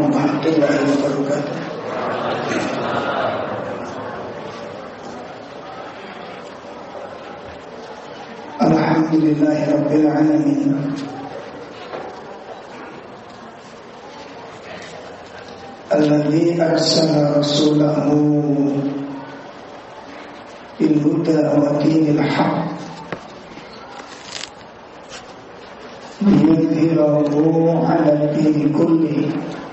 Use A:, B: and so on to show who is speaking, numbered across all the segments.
A: warahmatullahi wabarakatuh. Alhamdulillahi rabbil alamin. Alladzi arsala rasulahu bil huda wa dinil haqq liyudhhirahu 'ala ad-dini kullihi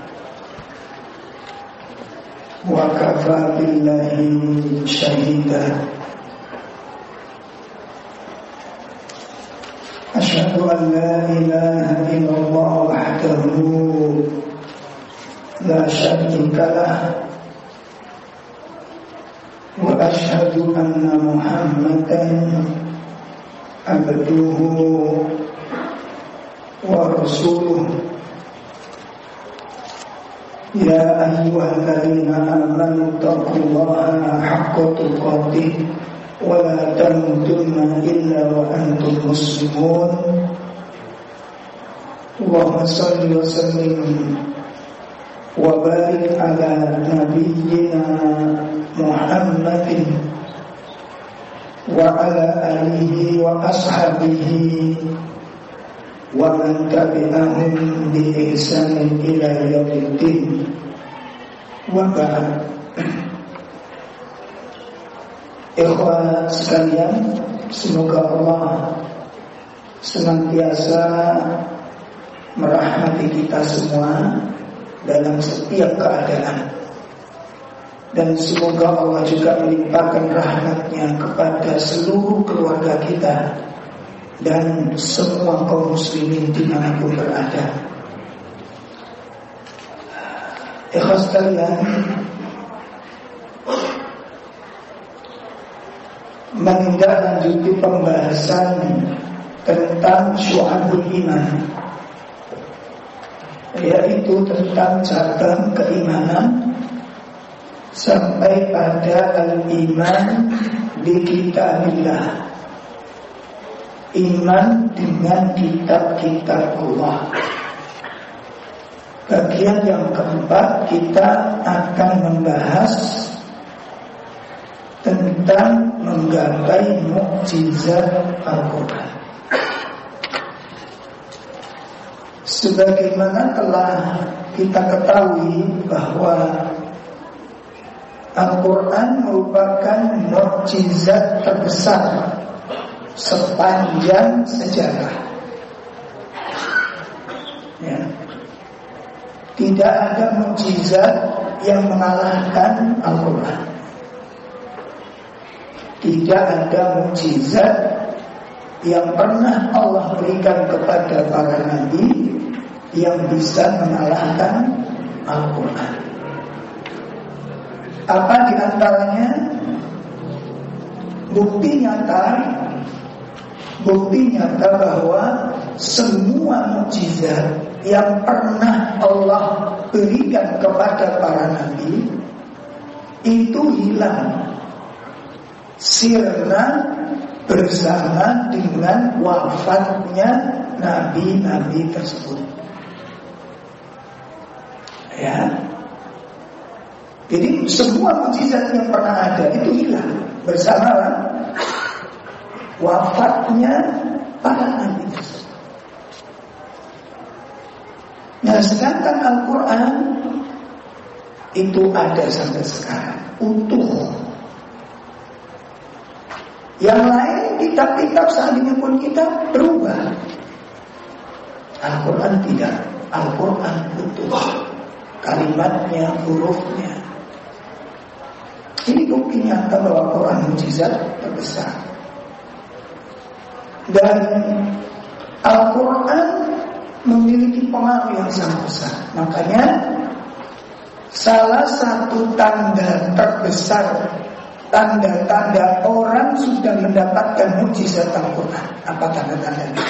A: wa kafaa billahi shahida. Asyhadu an la ilaha illallah wahdahu la syarika lah wa asyhadu anna Muhammadan abduhu wa rasuluh. Ya ayyuhalladzina amanu taqullaha haqqa tuqatih wa la tamutunna illa wa antum muslimun. Allahumma shalli wa sallim wa barik ala nabiyyina Muhammadin wa ala alihi wa ashabihi wa man tabi'ahum bi ihsanin ila yaumiddin. Wa ba'd. Ikhwan sekalian, semoga Allah senantiasa merahmati kita semua dalam setiap keadaan, dan semoga Allah juga melimpahkan rahmat-Nya kepada seluruh keluarga kita dan semua kaum muslimin dimanapun berada. Ikhwan sekalian, menindaklanjuti pembahasan tentang syu'abul iman, yaitu tentang cabang keimanan sampai pada al-iman bi kitabillah, iman dengan kitab-kitab Allah. Bagian yang keempat, kita akan membahas tentang menggapai mukjizat Al-Quran. Sebagaimana telah kita ketahui bahwa Al-Quran merupakan mukjizat terbesar sepanjang sejarah. Ya. Tidak ada mukjizat yang mengalahkan Al-Quran. Tidak ada mukjizat yang pernah Allah berikan kepada para nabi yang bisa mengalahkan Al-Quran. Apa di antaranya? Bukti nyata bahwa semua mukjizat yang pernah Allah berikan kepada para nabi itu hilang sirna bersama dengan wafatnya nabi-nabi tersebut. Ya. Jadi semua mukjizat yang pernah ada itu hilang bersama wafatnya para nabi tersebut. Nah, sedangkan Al-Quran itu ada sampai sekarang utuh. Yang lain kitab-kitab seandainya pun kita berubah, Al-Quran tidak. Al-Quran utuh, kalimatnya, hurufnya. Ini bukti nyata bahwa Al-Quran mukjizat terbesar. Dan Al-Quran memiliki pengaruh yang sangat besar. Makanya salah satu tanda terbesar, tanda-tanda orang sudah mendapatkan mukjizat Al-Quran. Apa tanda-tandanya?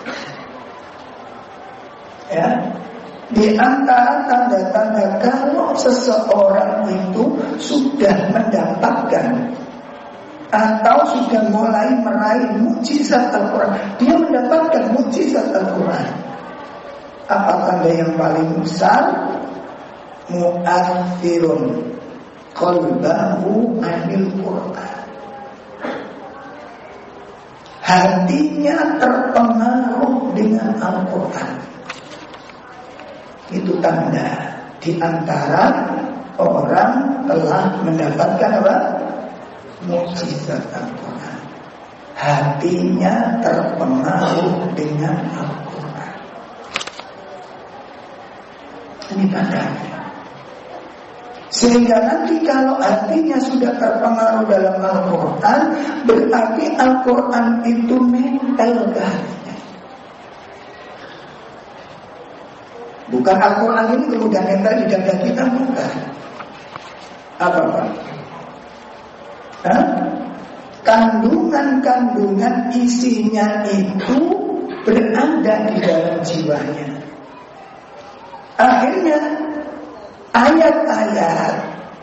A: Ya, di antara tanda-tanda kalau seseorang itu sudah mendapatkan atau sudah mulai meraih mukjizat Al-Quran, dia mendapatkan mukjizat Al-Quran. Apa tanda yang paling besar? mu'athirun qalbahu anil Qur'an. Hatinya terpengaruh dengan Al-Quran. Itu tanda di antara orang telah mendapatkan apa? Mukjizat Al-Quran. Hatinya terpengaruh dengan Al-Quran. Ini tandanya. Sehingga nanti kalau hatinya sudah terpengaruh dalam Al-Quran, berarti Al-Quran itu mental ke hatinya. Bukan Al-Quran ini kemudian mental di dada kita, bukan. Apa-apa? Kandungan-kandungan isinya itu berada di dalam jiwanya. Akhirnya ayat-ayat,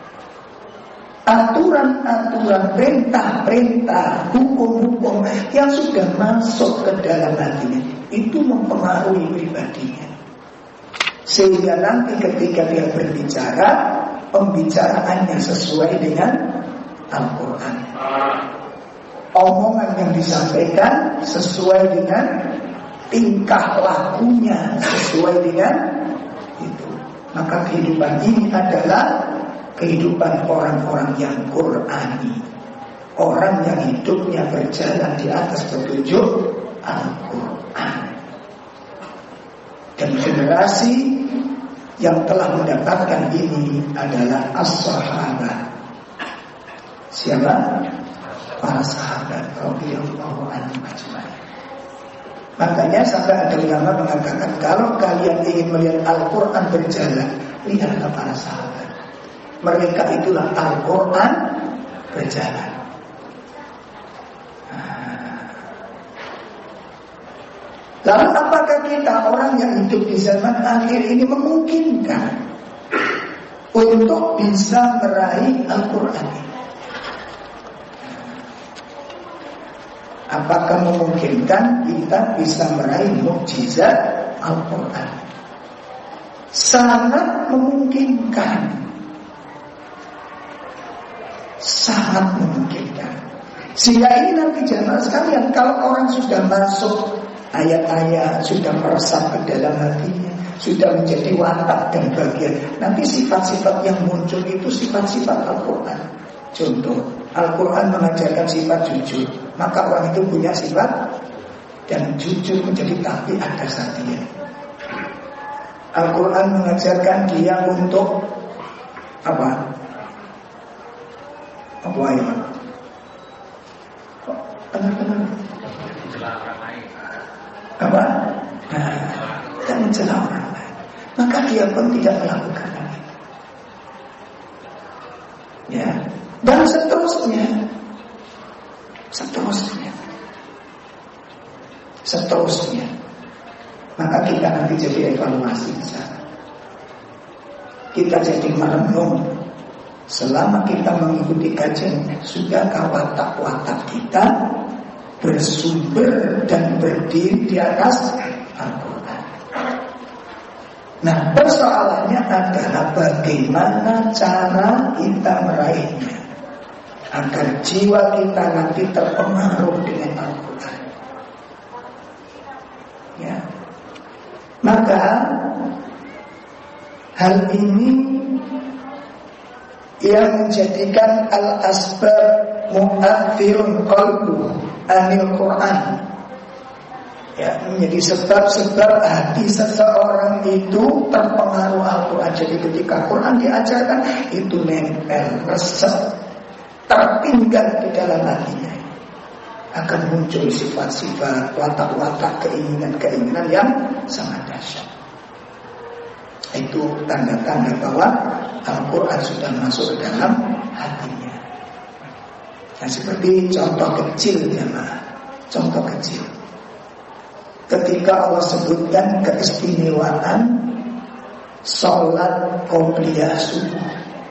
A: aturan-aturan, perintah-perintah, hukum-hukum yang sudah masuk ke dalam hatinya itu mempengaruhi pribadinya. Sehingga nanti ketika dia berbicara, pembicaraannya sesuai dengan Al-Quran. Omongan yang disampaikan sesuai dengan tingkah lakunya, sesuai dengan itu. Maka kehidupan ini adalah kehidupan orang-orang yang Qur'ani, orang yang hidupnya berjalan di atas petunjuk Al-Quran. Dan generasi yang telah mendapatkan ini adalah as-sahabat. Siapa? Para sahabat radhiyallahu anhum ajma'in. Makanya sampai ada ulama mengatakan, kalau kalian ingin melihat Al-Quran berjalan, lihatlah para sahabat. Mereka itulah Al-Quran berjalan. Lalu apakah kita orang yang hidup di zaman akhir ini memungkinkan untuk bisa meraih Al-Quran ini? Apakah memungkinkan kita bisa meraih mukjizat Al-Quran? Sangat memungkinkan. Sangat memungkinkan. Sehingga ini nanti jamaah sekalian, kalau orang sudah masuk ayat-ayat, sudah meresap ke dalam hatinya, sudah menjadi watak dan bagian, nanti sifat-sifat yang muncul itu sifat-sifat Al-Quran. Contoh, Al-Quran mengajarkan sifat jujur, maka orang itu punya sifat, dan jujur menjadi tabiat dasar dia. Al-Quran mengajarkan dia untuk apa? Apa ya? Benar-benar apa? Dan mencela orang lain. Maka dia pun tidak melakukan hal itu. Ya. Dan seterusnya. Maka kita nanti jadi evaluasi di sana. Kita jadi merenung. Selama kita mengikuti kajian, sudahkah watak-watak kita bersumber dan berdiri di atas Al-Quran? Nah, persoalannya adalah bagaimana cara kita meraihnya agar jiwa kita nanti terpengaruh dengan Al-Quran. Ya. Maka hal ini yang menjadikan al-asbab mu'athirun qalbu anil Quran, ya, menjadi sebab-sebab hati seseorang itu terpengaruh Al-Quran. Jadi ketika Quran diajarkan, itu nempel, resep, tertinggal di dalam hatinya. Akan muncul sifat-sifat, watak-watak, keinginan-keinginan yang sangat dahsyat. Itu tanda-tanda bahwa Al-Quran sudah masuk ke dalam hatinya. Nah, seperti contoh kecil ya, contoh kecil. Ketika Allah sebutkan keistimewaan sholat qobliyah subuh,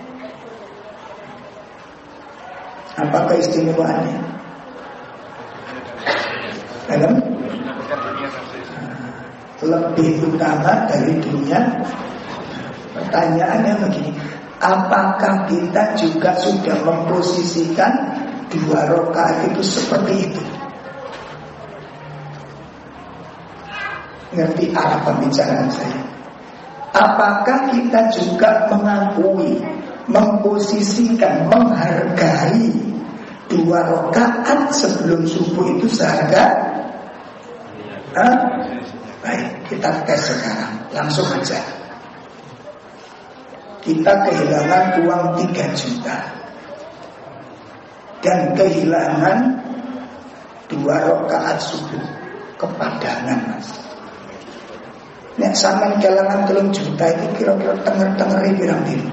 A: apa keistimewaannya? Lebih utama dari dunia pertanyaannya begini, apakah kita juga sudah memposisikan 2 rakaat itu seperti itu? Ngerti arah pembicaraan saya? Apakah kita juga mengakui, memposisikan, menghargai 2 rakaat sebelum subuh itu seharga? Baik, kita tes sekarang. Langsung aja. Kita kehilangan uang 3 juta dan kehilangan 2 rakaat subuh. Kepadangan, Mas. Nek sampean kehilangan 3 juta itu kira-kira tenger-tengeri pirang dino?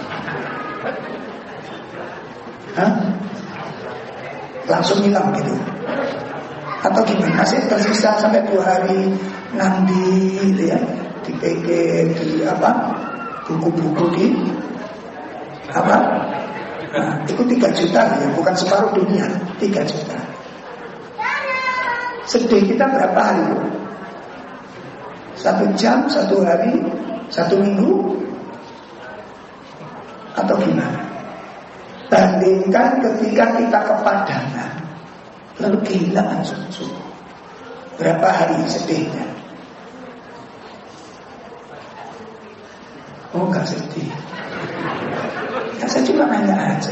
A: Langsung hilang gitu? Atau gimana? Masih tersisa sampai 2 hari nanti gitu ya, di PG, di buku-buku di itu 3 juta ya, bukan separuh dunia, 3 juta. Sedih kita berapa hari? 1 jam, 1 hari, 1 minggu, atau gimana? Bandingkan ketika kita kepadangan lalu kehilangan subuh, berapa hari sedihnya? Oh, gak sedih. Ya, saya cuma nanya aja.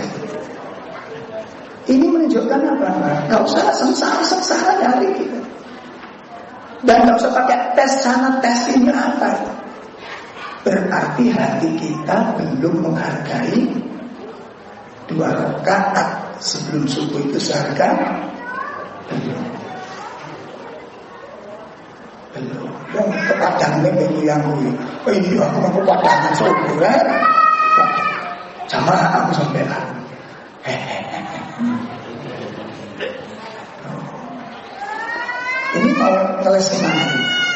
A: Ini menunjukkan apa? Gak usah sengsara dari kita. Dan gak usah pakai tes sana, tes ini apa. Berarti hati kita belum menghargai 2 rakaat sebelum subuh itu seharga. Belum. Kepadangnya bagi yang gue. Oh iya, aku mau kepadangan subuh kan. Jamaah aku sampai lah. Ini mau ngeles kemana?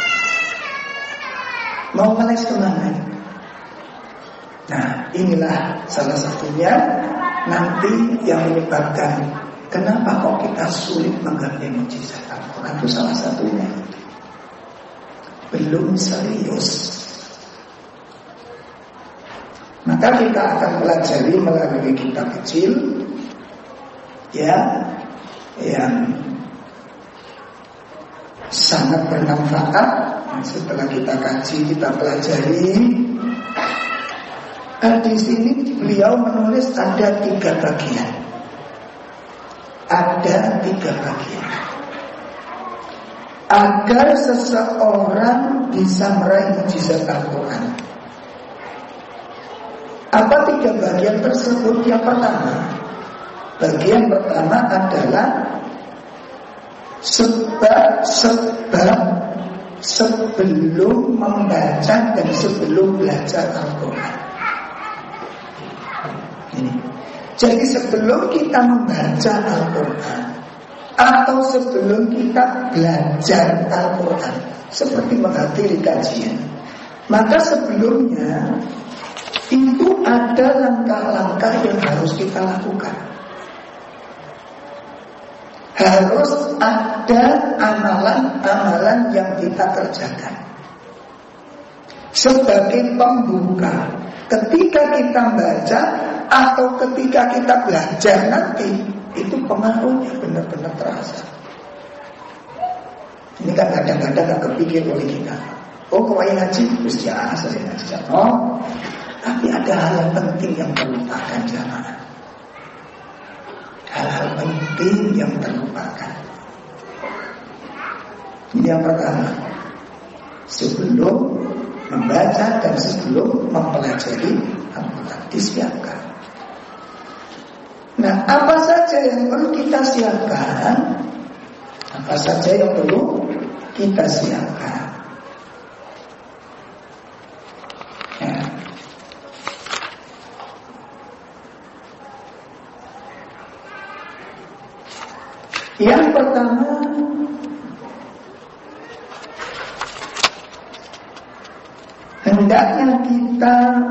A: Mau ngeles kemana? Nah, inilah salah satunya nanti yang menyebabkan kenapa kok kita sulit mengerti mukjizat Al-Quran. Itu salah satunya. Belum serius. Maka kita akan pelajari melalui kitab kecil ya, yang sangat bermanfaat. Setelah kita kaji, kita pelajari. Di sini beliau menulis ada 3 bagian. Ada 3 bagian. Agar seseorang bisa meraih mukjizat Al-Quran. Apa 3 bagian tersebut? Yang pertama, bagian pertama adalah sebab sebelum membaca dan sebelum belajar Al-Quran. Jadi sebelum kita membaca Al-Quran atau sebelum kita belajar Al-Quran, seperti menghadiri kajian, maka sebelumnya itu ada langkah-langkah yang harus kita lakukan. Harus ada amalan-amalan yang kita kerjakan sebagai pembuka. Ketika kita baca atau ketika kita belajar nanti, itu pengaruhnya benar-benar terasa. Ini kan kadang-kadang gak kepikir oleh kita. Oh, kau ngaji, terus ya saya ngaji. Oh, tapi ada hal yang penting yang terlupakan jamaah. Hal-hal penting yang terlupakan. Ini yang pertama, sebelum membaca dan sebelum mempelajari Al-Quran disiapkan. Nah, apa saja yang perlu kita siapkan? Apa saja yang perlu kita siapkan? Ya. Yang pertama, hendaknya kita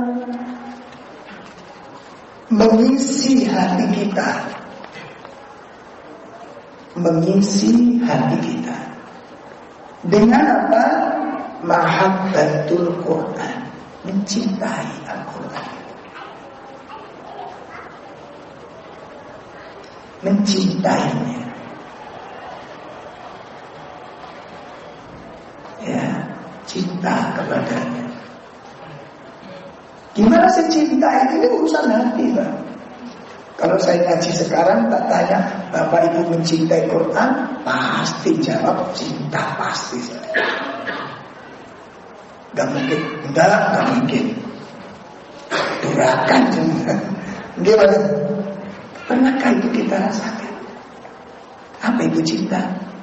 A: mengisi hati kita. Mengisi hati kita dengan apa? Mahabbatul Quran. mencintai Al-Quran, mencintainya. Ya, cinta kepadanya. Gimana sih cinta ini urusan hati, Pak. Kalau saya ngaji sekarang tak tanya, Bapak Ibu mencintai Quran, pasti jawab cinta, pasti. Gak mungkin, enggak mungkin. Durakan juga. Gimana? Pernahkah itu kita rasakan? Apa itu cinta?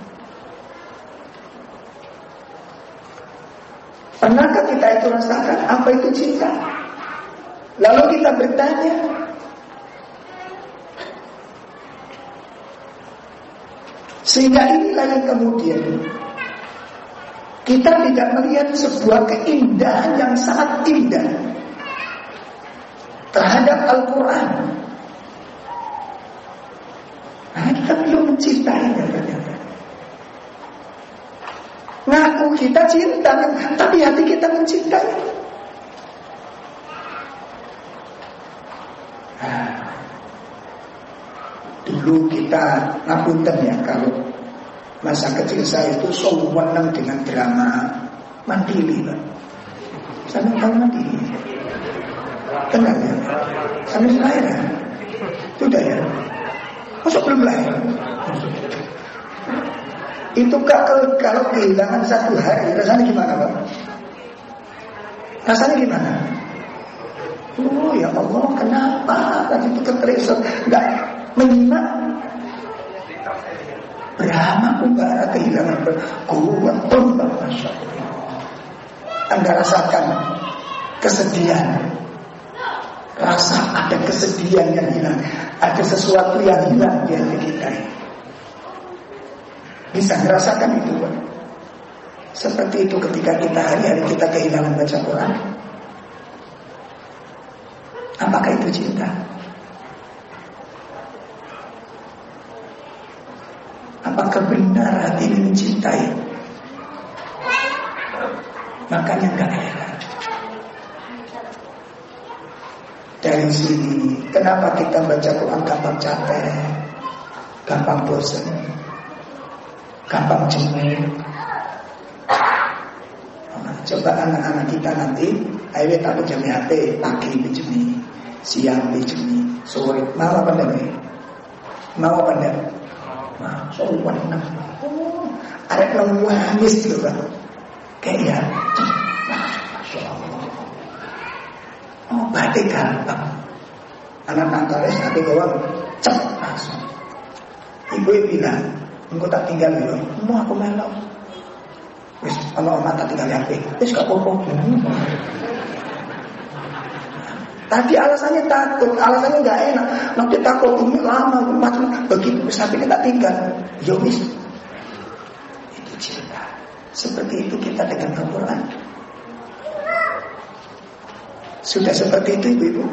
A: Pernahkah kita itu rasakan apa itu cinta? Lalu kita bertanya, sehingga inilah yang kemudian kita tidak melihat sebuah keindahan yang sangat indah terhadap Al-Quran. Nah, kita belum mencintainya ternyata. Ngaku kita cinta, tapi hati kita mencintai. Nah, dulu kita ngapunten ya, kalau masa kecil saya itu seneng dengan drama Mandiri, Pak. Sampai tahu Mandiri? Kenal ya? Sampai lahir ya? Sudah ya? Masa belum lahir? Itu kalau kehilangan satu hari, rasanya gimana, Pak? Rasanya gimana? Oh ya Allah, kenapa tadi itu keterisok nggak menyimak? Brahma Kumbara kehilangan kuat tombak, Masya Allah. Anda rasakan kesedihan, rasa ada kesedihan yang hilang, ada sesuatu yang hilang di hati kita. Bisa merasakan itu, Pak. Seperti itu ketika kita hari-hari kita kehilangan baca Quran. Apakah itu cinta? Apakah benar hati ini mencintai? Makanya gak heran. Dari sini, kenapa kita baca Quran gampang capek, gampang bosan, gampang jenuh? Coba anak-anak kita nanti, ayo tak jam HP, pagi bijemi, siang bijemi, sore mau apa enggak? Mau apa enggak? Nah, sowan nang. Arek nangis lho, Pak. Kayak ya. Masyaallah. Oh, berarti gampang. Anak nangkales tapi gawang cep langsung. Ibu bilang, engko tak tinggal lho. Mau aku melok. Wis ana omah tak tinggal HP. Wis gak apa-apa. Tadi alasannya takut, alasannya nggak enak. Nanti takut ini lama, macam begitu. Sampai kita tinggal, ya wis. Itu cinta. Seperti itu kita dengan Al-Quran. Sudah seperti itu, ibu-ibu.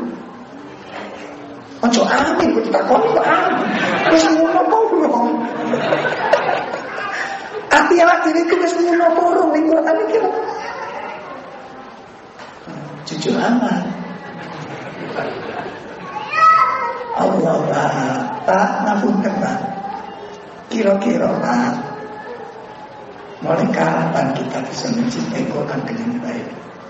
A: Ojo amin, aku takut kok amin. Wis ngono kok. Ati awak dhewe iki wis ngono purung ning Quran iki. Jujur aman. Allah Pak, ngapunten Pak. Kira-kira Pak, mulai kapan kita bisa mencintai Quran dengan baik?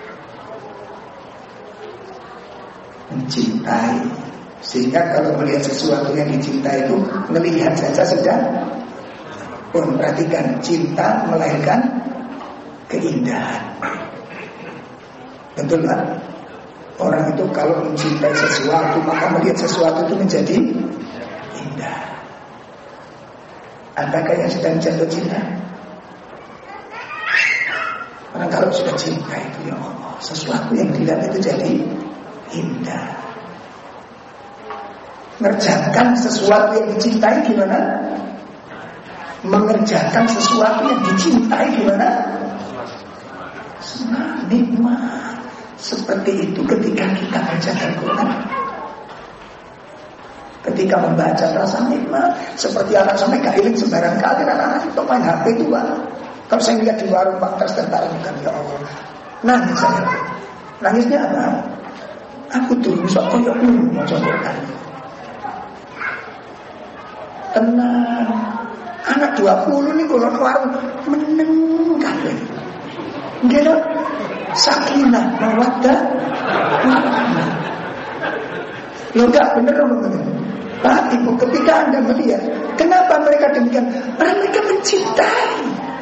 A: Mencintai, sehingga kalau melihat sesuatu yang dicintai itu melihat saja sudah. Pun perhatikan, cinta melahirkan keindahan. Betul Pak? Orang itu kalau mencintai sesuatu, maka melihat sesuatu itu menjadi indah. Adakah yang sedang jatuh cinta? Orang kalau sudah cinta itu, ya Allah, sesuatu yang dilihat itu jadi indah. Mengerjakan sesuatu yang dicintai gimana? Mengerjakan sesuatu yang dicintai gimana? Senang, nikmat. Seperti itu ketika kita baca Al-Quran. Ketika membaca rasa nikmat. Seperti anak sampai kailing sembarang kali, anak-anak itu main HP itu Pak. Kalau saya lihat di warung Pak terus tentara bukan, ya Allah, nangis saya. Nangisnya apa? Aku dulu sok koyo maca Quran. Tenang. Anak 20 nih kalau warung meneng kabeh. Nggih lho. Sakinah mawaddah. Lo enggak bener ngomong. Pak Ibu, ketika Anda melihat kenapa mereka demikian? Mereka mencintai.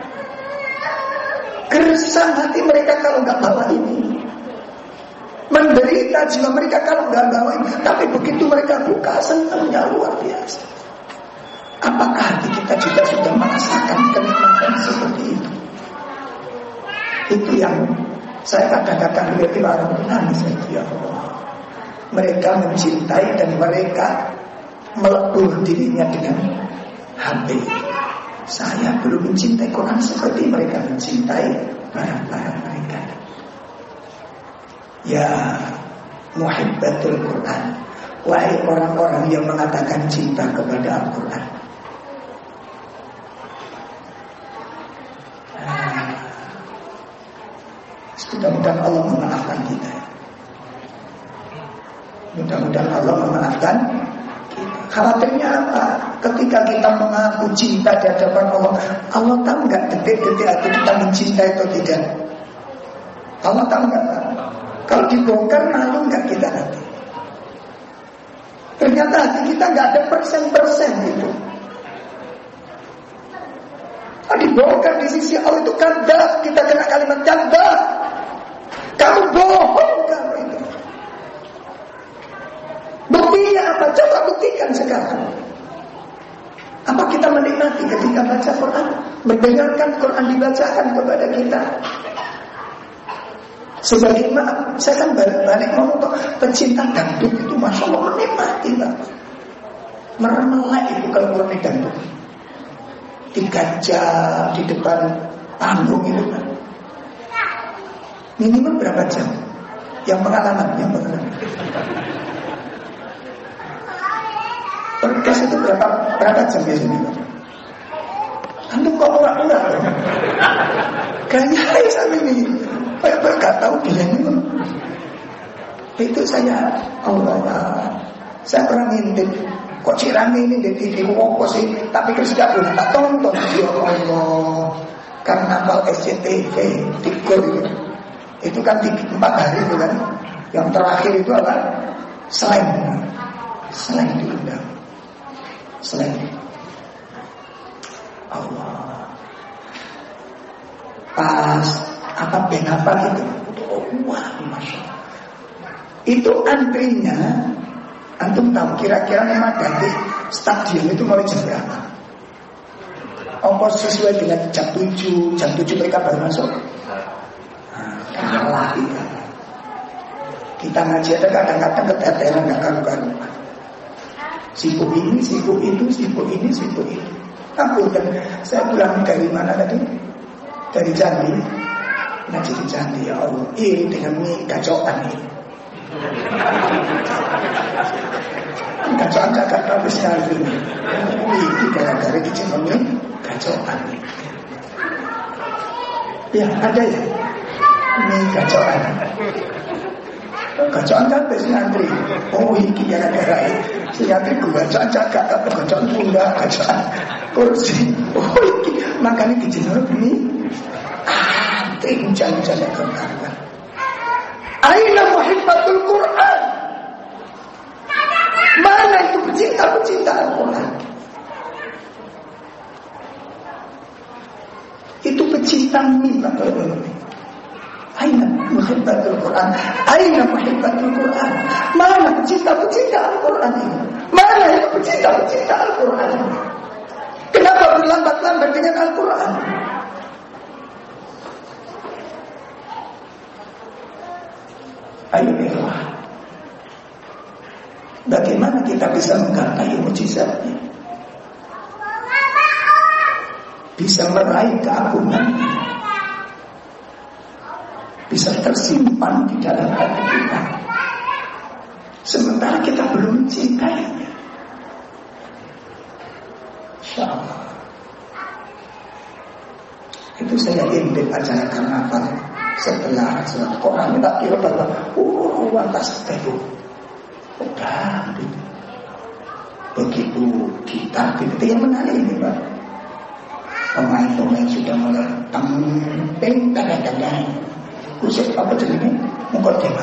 A: Gersang hati mereka kalau enggak bawa ini. Menderita jiwa mereka kalau enggak bawa ini. Tapi begitu mereka buka, senangnya luar biasa. Apakah hati kita juga sudah merasakan kenikmatan seperti itu? Itu yang saya kadang-kadang lihat di orang menangis. Ya Allah, mereka mencintai dan mereka melebur dirinya dengan HP. Saya belum mencintai Quran seperti mereka mencintai barang-barang mereka. Ya muhibbatul Quran, wahai orang-orang yang mengatakan cinta kepada Al-Quran. Mudah-mudahan Allah memaafkan kita. Mudah-mudahan Allah memaafkan kita. Khawatirnya apa? Ketika kita mengaku cinta di hadapan Allah, Allah tahu nggak detik-detik hati kita mencintai atau tidak? Allah tahu nggak? Kalau dibongkar malu nggak kita nanti? Ternyata hati kita nggak ada persen-persen itu. Dibongkar di sisi Allah itu kadzab, kita kena kalimat kadzab. Kamu bohong kamu itu. Buktinya apa? Coba buktikan sekarang. Apa kita menikmati ketika baca Quran, mendengarkan Quran dibacakan kepada kita? Sebagaimana saya kan balik ngomong pecinta dangdut itu masya Allah menikmati Pak. Meremelek itu kalau Quran dangdut. 3 jam di depan panggung itu kan. Minimal berapa jam? Yang pengalaman. Orkes itu berapa jam biasanya? Antum kok pura-pura? Kayaknya sampai ini. Kayak gak tahu dia ini. Itu saya Allah. Saya pernah ngintip. Kok Cirami ini di TV apa sih? Tapi terus gak boleh tak tonton. Ya Allah. Karnaval SCTV di Gol itu. Itu kan 4 hari itu kan. Yang terakhir itu apa? Slang diundang. Slang. Allah. Pas apa gitu. Wah, masya Allah. Itu antrinya. Antum tahu kira-kira memang ganti stadion itu mulai jam berapa? Apa sesuai dengan jam 7 mereka baru masuk? Kalah kita ngaji ada kadang-kadang keteteran gak karu-karuan. Sibuk ini, sibuk itu, sibuk ini, sibuk itu. Aku dan saya pulang dari mana tadi? Dari Jambi. Ngaji di Jambi, ya Allah. Ini dengan mie gacokan ini. Gacokan kakak habis sekali. Ini gara-gara kecil mie gacokan. Ya ada ya. Ini gacokan. Gacokan kan biasanya antri. Oh ini gara-gara si antri gacokan cakap atau gacokan pundak, gacokan kursi. Oh ini makanya dijenuh ini antri hujan-hujan yang kemarin. Aina muhibbatul Quran. Mana itu pecinta Al-Quran? Itu pecinta mimpi. Aina muhibbatul Quran. Aina muhibbatul Quran. Mana pecinta Al-Quran ini? Mana itu pecinta Al-Quran ini? Kenapa berlambat-lambat dengan Al-Quran? Ayo ikhwah. Bagaimana kita bisa menggapai mukjizatnya? Bisa meraih keagungan, bisa tersimpan di dalam hati kita. Sementara kita belum mencintainya. InsyaAllah. Itu saya intip acara karnaval Setelah surat Quran tak kira bahwa lantas itu udah begitu kita itu yang menarik ini Pak. Pemain-pemain sudah mulai teng tang kusik apa jenisnya mukadimah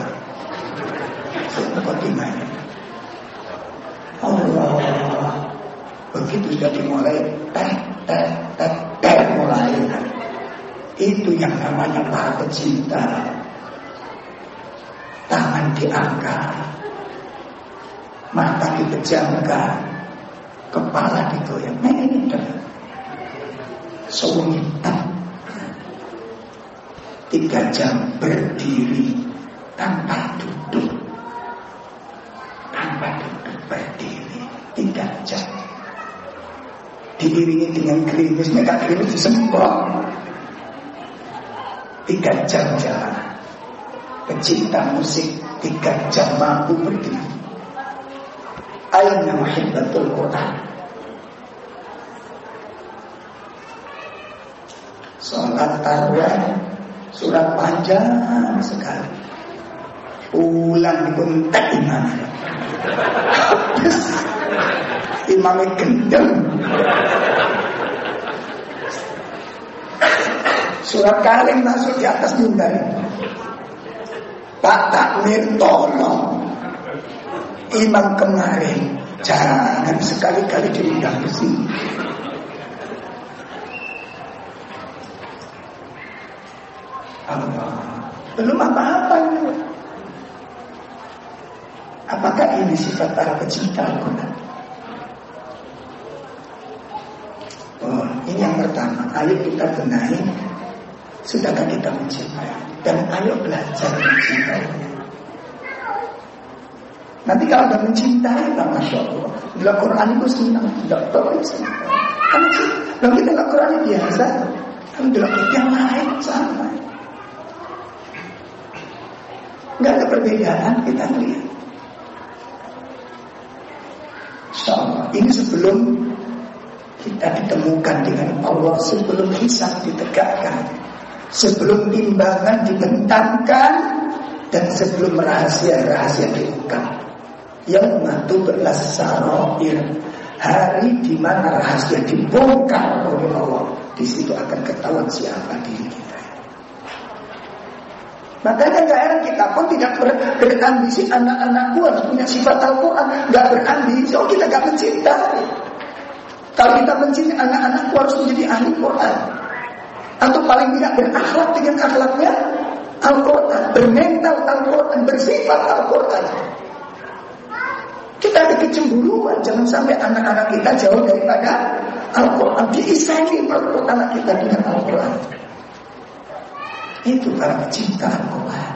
A: Allah begitu sudah dimulai tek mulai. Itu yang namanya para pecinta. Tangan diangkat, mata dipejamkan, kepala digoyang. Nah ini udah hitam 3 jam berdiri tanpa duduk berdiri 3 jam. Diiringi dengan gerimis, mereka gerimis disemprot. 3 jam jalan. Pecinta musik 3 jam mampu berdiri. Aina muhibbatul Quran. Salat tarawih surat panjang sekali. Ulang pun tak imam. Imamnya gendeng. Surat kaleng masuk di atas mimbar. Pak takmir tolong imam kemarin jangan sekali-kali diundang ke sini. Allah, belum apa-apa ini. Apakah ini sifat para pecinta Al-Quran? Oh, ini yang pertama. Ayo kita benahi. Sudahkah kita mencintai? Dan ayo belajar mencintai. Nanti kalau sudah mencintai, Masya Allah, bila Quran itu senang, dokter itu senang. Kalau kita nggak Quran biasa, alhamdulillah yang lain sama. Nggak ada perbedaan kita melihat. Insyaallah, ini sebelum kita ditemukan dengan Allah, sebelum hisab ditegakkan, sebelum timbangan dibentangkan, dan sebelum rahasia-rahasia diungkap. Yauma tublas sarair, hari di mana rahasia dibongkar oleh Allah. Di situ akan ketahuan siapa diri kita. Makanya gak heran kita pun tidak berambisi anak-anakku harus punya sifat Al-Quran. Gak berambisi, oh kita gak mencintai. Kalau kita mencintai anak-anakku harus menjadi ahli Quran, atau paling tidak berakhlak dengan akhlaknya Al-Quran, bermental Al-Quran, bersifat Al-Quran. Kita ada kecemburuan, jangan sampai anak-anak kita jauh daripada Al-Quran. Diisahi perut anak kita dengan Al-Quran. Itu para pecinta Al-Quran.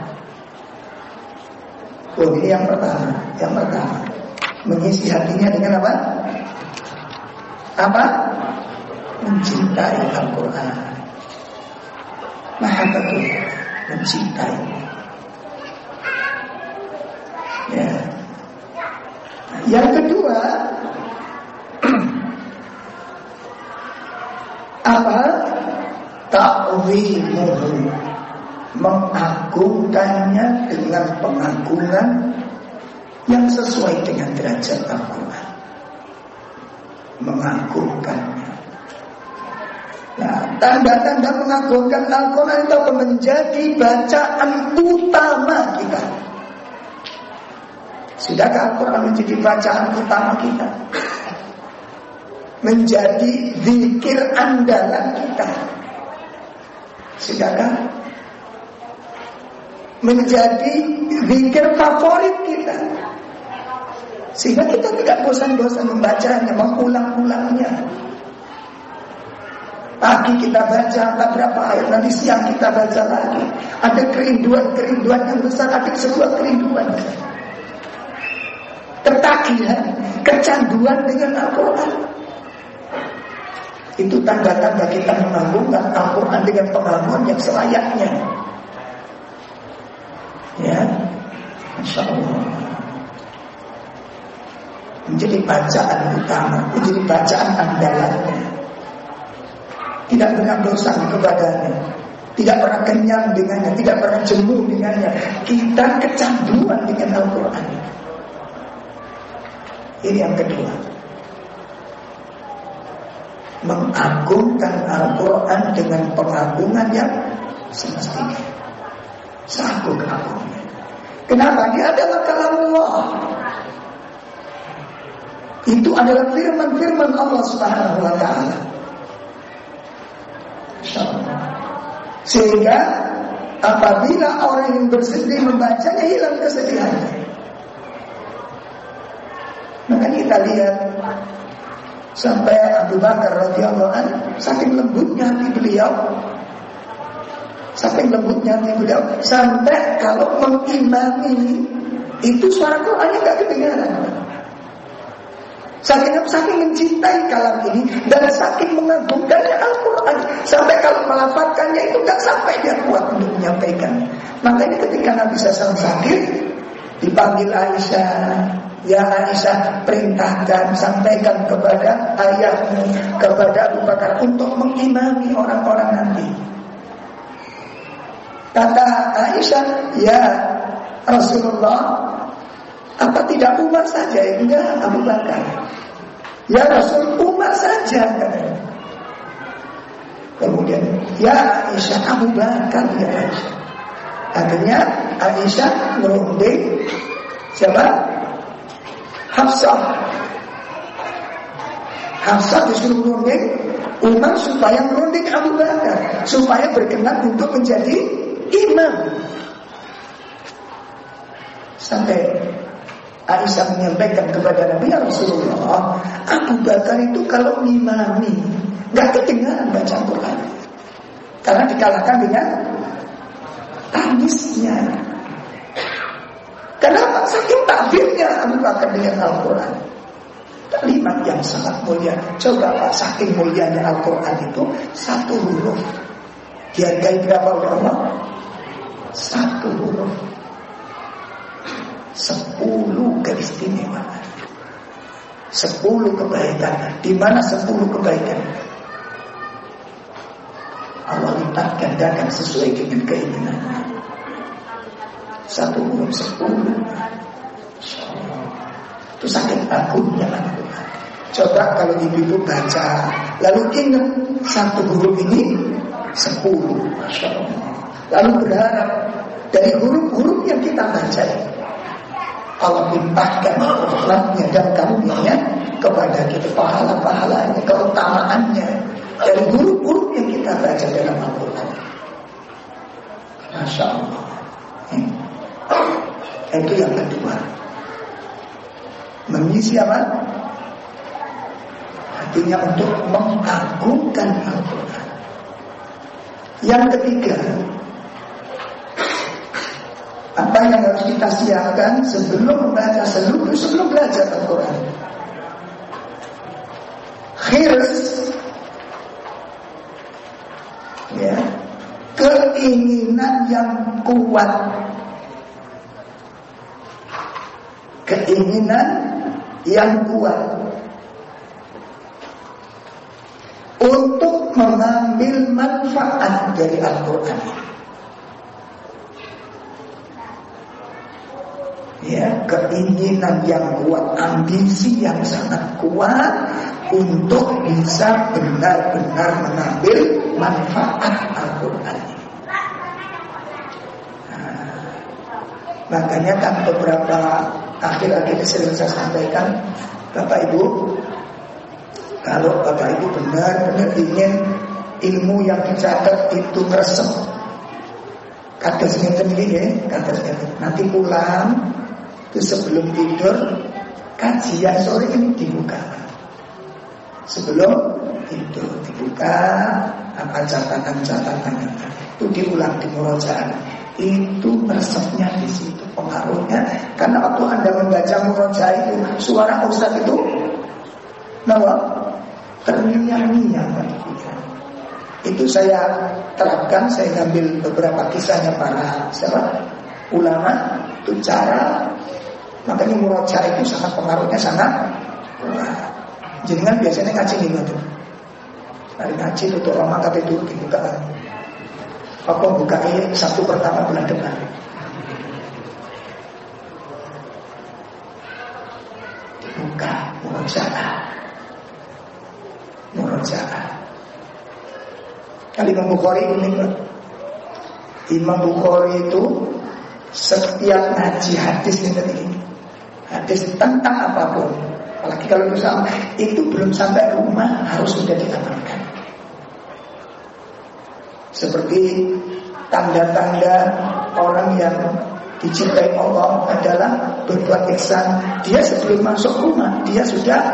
A: Oh, ini yang pertama. Yang pertama, mengisi hatinya dengan apa? Apa? Mencintai Al-Quran. Mahabbatul, mencintai. Ya. Yang kedua, apa? Ta'zimuhu, mengagungkannya dengan pengagungan yang sesuai dengan derajat Al-Quran. Mengagungkannya. Nah, tanda-tanda mengagungkan Al-Quran itu menjadi bacaan utama kita. Sudahkah Al-Quran menjadi bacaan utama kita? Menjadi zikir andalan kita? Sudahkah? Menjadi zikir favorit kita? Sehingga kita tidak bosan-bosan membacanya, mengulang-ulangnya. Pagi kita baca beberapa ayat, nanti siang kita baca lagi. Ada kerinduan-kerinduan yang besar, ada sebuah kerinduan, ketagihan, kecanduan dengan Al-Quran. Itu tanda-tanda kita menggabungkan Al-Quran dengan pengagungan yang selayaknya. Ya, Masya Allah. Menjadi bacaan utama, menjadi bacaan andalannya. Tidak pernah bosan kepadanya, tidak pernah kenyang dengannya, tidak pernah jemu dengannya. Kita kecanduan dengan Al-Quran. Ini yang kedua, mengagungkan Al-Quran dengan pengagungan yang semestinya, seagung-agungnya. Kenapa? Dia adalah kalamullah. Itu adalah firman-firman Allah Subhanahu wa ta'ala. Sehingga apabila orang yang bersedih membacanya, hilang kesedihannya. Maka kita lihat sampai Abu Bakar radhiyallahu anhu, saking lembutnya hati beliau, sampai kalau mengimami itu suara Qur'annya nggak kedengaran. Saking mencintai kalam ini dan saking mengagungkannya Al-Quran, sampai kalau melafalkannya itu nggak sampai dia kuat untuk menyampaikan. Makanya ketika Nabi SAW sakit, dipanggil Aisyah, ya Aisyah, perintahkan, sampaikan kepada ayahmu, kepada Abu Bakar untuk mengimami orang-orang nanti. Kata Aisyah, ya Rasulullah, apa tidak Umar saja? Enggak, Abu Bakar. Ya Rasul, Umar saja. Kemudian, ya Aisyah, Abu Bakar, ya Aisyah. Akhirnya Aisyah merunding siapa? Hafsah. Hafsah disuruh merunding Umar supaya merunding Abu Bakar, supaya berkenan untuk menjadi imam. Sampai Aisyah menyampaikan kepada Nabi, ya Rasulullah, Abu Bakar itu kalau ngimami gak kedengaran baca Quran, karena dikalahkan dengan tangisnya. Kenapa? Saking takbirnya Abu Bakar dengan Al-Quran. Kalimat yang sangat mulia. Coba Pak, saking mulianya Al-Quran itu, satu huruf dihargai berapa oleh Allah? Satu huruf, 10 keistimewaan, 10 kebaikan. Di mana 10 kebaikan? Allah lipat gandakan sesuai dengan keinginannya. Satu huruf 10. Itu saking agungnya Al-Quran. Coba kalau ibu-ibu baca, lalu ingat satu huruf ini 10, Masya Allah. Lalu berharap dari huruf-huruf yang kita baca Allah limpahkan rahmatnya dan karunia kepada kita, pahala-pahalanya, keutamaannya dari huruf-huruf yang kita baca dalam Al-Quran. Masya Allah. Itu yang kedua, mengisi apa? Hatinya untuk mengagungkan Al-Quran. Yang ketiga, apa yang harus kita siapkan sebelum membaca, sebelum belajar Al-Quran? Khirs, ya, keinginan yang kuat, keinginan yang kuat untuk mengambil manfaat dari Al-Quran. Ya, keinginan yang kuat, ambisi yang sangat kuat untuk bisa benar-benar mengambil manfaat Al-Quran. Makanya kan beberapa akhir-akhir sering saya sampaikan, Bapak Ibu, kalau Bapak Ibu benar-benar ingin ilmu yang dicatat itu meresep, kadasnya sendiri, kadasnya nanti pulang itu sebelum tidur, kajian sore ini dibuka. Sebelum tidur dibuka, apa catatan-catatan itu diulang, di murojaah. Itu resepnya di situ, pengaruhnya. Karena waktu Anda membaca murojaah itu, suara Ustaz itu terngiang-ngiang. Itu saya terapkan, saya ngambil beberapa kisahnya para ulama, itu cara. Makanya murojaah itu sangat pengaruhnya sangat kuat. Jadi kan biasanya ngaji gitu tuh. Hari ngaji tutup rumah tapi dulu dibuka. Apa buka Sabtu pertama bulan depan? Dibuka murojaah. Imam Bukhari ini, Imam Bukhari itu setiap ngaji hadis ini, hadis tentang apapun, apalagi kalau itu belum sampai rumah harus sudah diamalkan. Seperti tanda-tanda orang yang dicintai Allah adalah berbuat ihsan. Dia sebelum masuk rumah dia sudah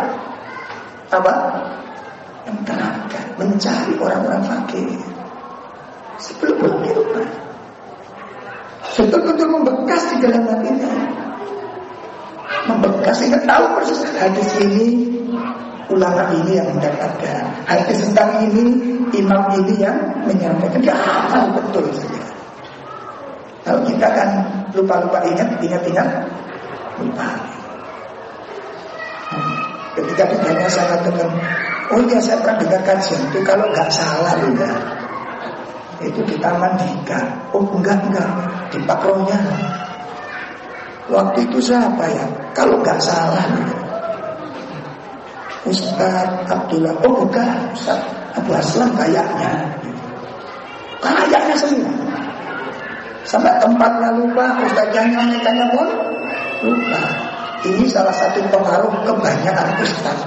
A: menerangkan, mencari orang-orang fakir sebelum pulang ke rumah. Betul-betul membekas di dalam hatinya, membekas sehingga tahu persis hadis ini ulama ini yang mendapatkan, hadis tentang ini imam ini yang menyampaikan. Dia hafal betul saja. Kalau kita kan lupa-lupa ingat lupa. Ketika ditanya sama teman, oh iya saya pernah dengar kajian itu, kalau nggak salah juga itu di Taman Dika. Oh enggak di Pakronya. Waktu itu siapa ya? Kalau nggak salah Ustaz Abdullah. Oh bukan, Ustaz Abu Aslam kayaknya semua. Sampai tempatnya lupa, Ustaznya nyampaikannya pun lupa. Ini salah satu pengaruh kebanyakan Ustaz.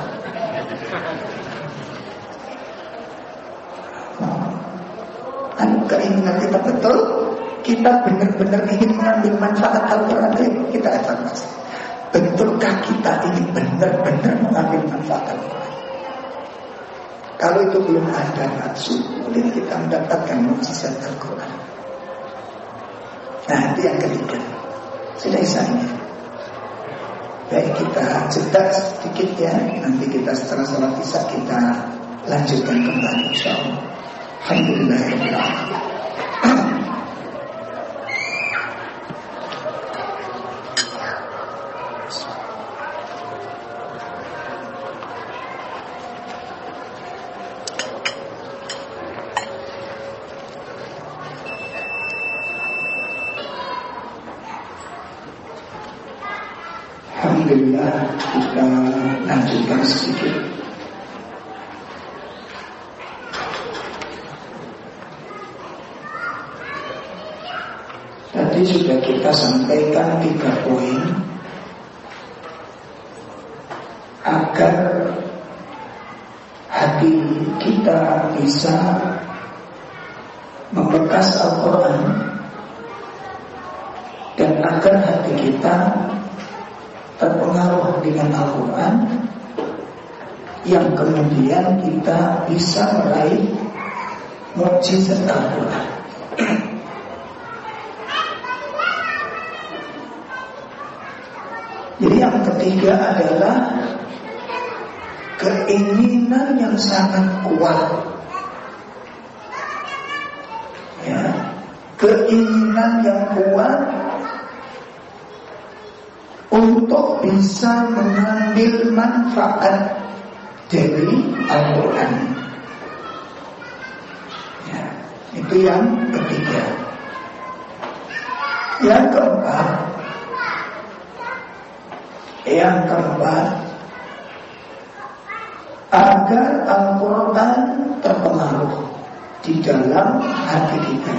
A: Keinginan kita betul, kita benar-benar ingin mengambil manfaat Al-Quran, kita evaluasi. Betulkah kita ini benar-benar mengambil manfaat Al-Quran? Kalau itu belum ada nafsu, mungkin kita mendapatkan mukjizat Al-Quran. Nah, itu yang ketiga. Sudah isanya. Baik, kita jeda sedikit ya. Nanti kita setelah salat isya kita lanjutkan kembali insyaallah. Alhamdulillahirrahmanirrahim. Alhamdulillah, kita lanjutkan sedikit. Tadi sudah kita sampaikan 3 poin agar hati kita bisa membekas Al-Quran dan agar hati kita terpengaruh dengan Al-Quran, yang kemudian kita bisa meraih mukjizat Al-Quran. Jadi yang ketiga adalah keinginan yang sangat kuat, ya, keinginan yang kuat untuk bisa mengambil manfaat dari Al-Quran. Ya, itu yang ketiga. Yang keempat, agar Al-Quran terpengaruh di dalam hati kita.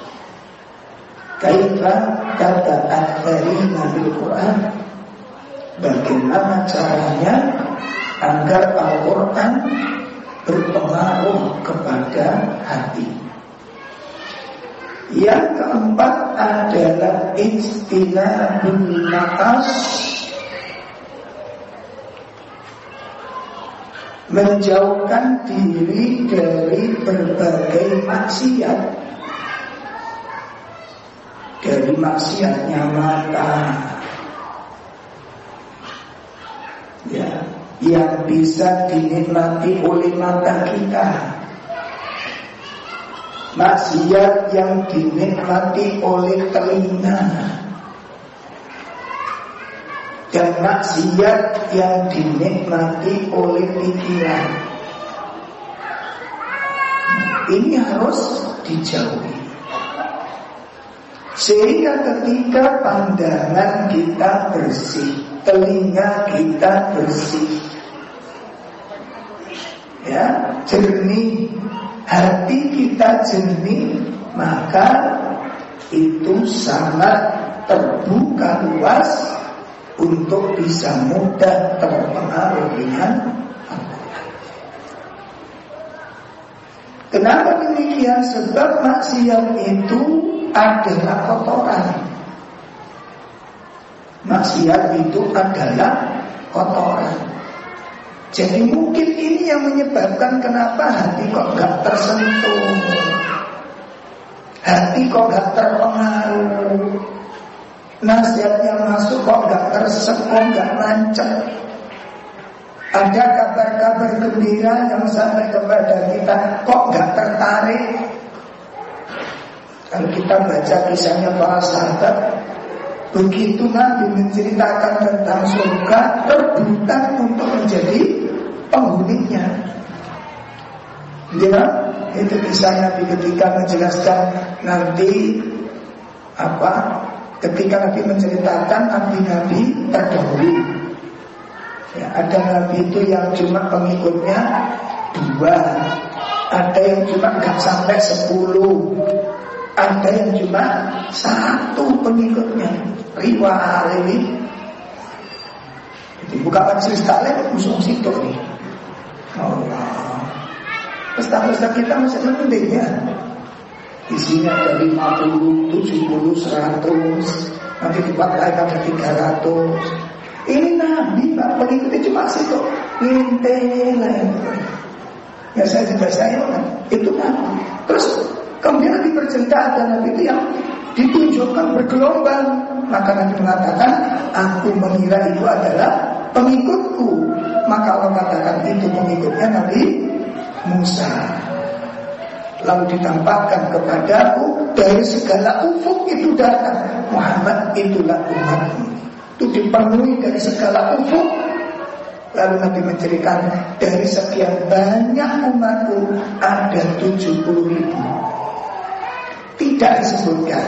A: Kaifa tata'athharina bil Quran? Bagaimana caranya agar Al-Quran berpengaruh kepada hati? Yang keempat adalah istilahul nafas, menjauhkan diri dari berbagai maksiat, dari maksiatnya mata, ya, yang bisa dinikmati oleh mata kita, maksiat yang dinikmati oleh telinga, dan maksiat yang dinikmati oleh pikiran. Ini harus dijauhi. Sehingga ketika pandangan kita bersih, telinga kita bersih, ya, jernih, hati kita jernih, maka itu sangat terbuka luas untuk bisa mudah terpengaruh dengan Al-Quran. Kenapa demikian? Sebab maksiat itu adalah kotoran. Maksiat itu adalah kotoran. Jadi mungkin ini yang menyebabkan kenapa hati kok gak tersentuh, hati kok gak terpengaruh, nasihat yang masuk kok gak tersep, kok gak nancep. Ada kabar-kabar gembira yang sampai kepada kita, kok gak tertarik. Kalau kita baca kisahnya para sahabat, begitu Nabi menceritakan tentang surga, rebutan untuk menjadi penghuninya. Ya, itu kisah Nabi ketika menjelaskan nanti ketika Nabi menceritakan nabi-nabi terdahulu. Ya, ada nabi itu yang cuma pengikutnya 2, ada yang cuma gak sampai 10, ada yang cuma 1 pengikutnya. Riwayat ini. Jadi buka majelis taklim musuh situ nih. Allah. Pesta-pesta kita masih mending ya. Isinya ada 50, 70, 100. Nanti dipakai ada 300. Ini Nabi Pak, pengikutnya cuma situ. Ngintel. Ya saya juga itu Nabi. Terus kemudian Nabi bercerita ada Nabi itu yang ditunjukkan bergelombang. Maka Nabi mengatakan, aku mengira itu adalah pengikutku. Maka Allah katakan itu pengikutnya Nabi Musa. Lalu ditampakkan kepadaku dari segala ufuk itu datang Muhammad itulah umatmu. Itu dipenuhi dari segala ufuk. Lalu Nabi menceritakan dari sekian banyak umatku ada 70.000. Tidak disebutkan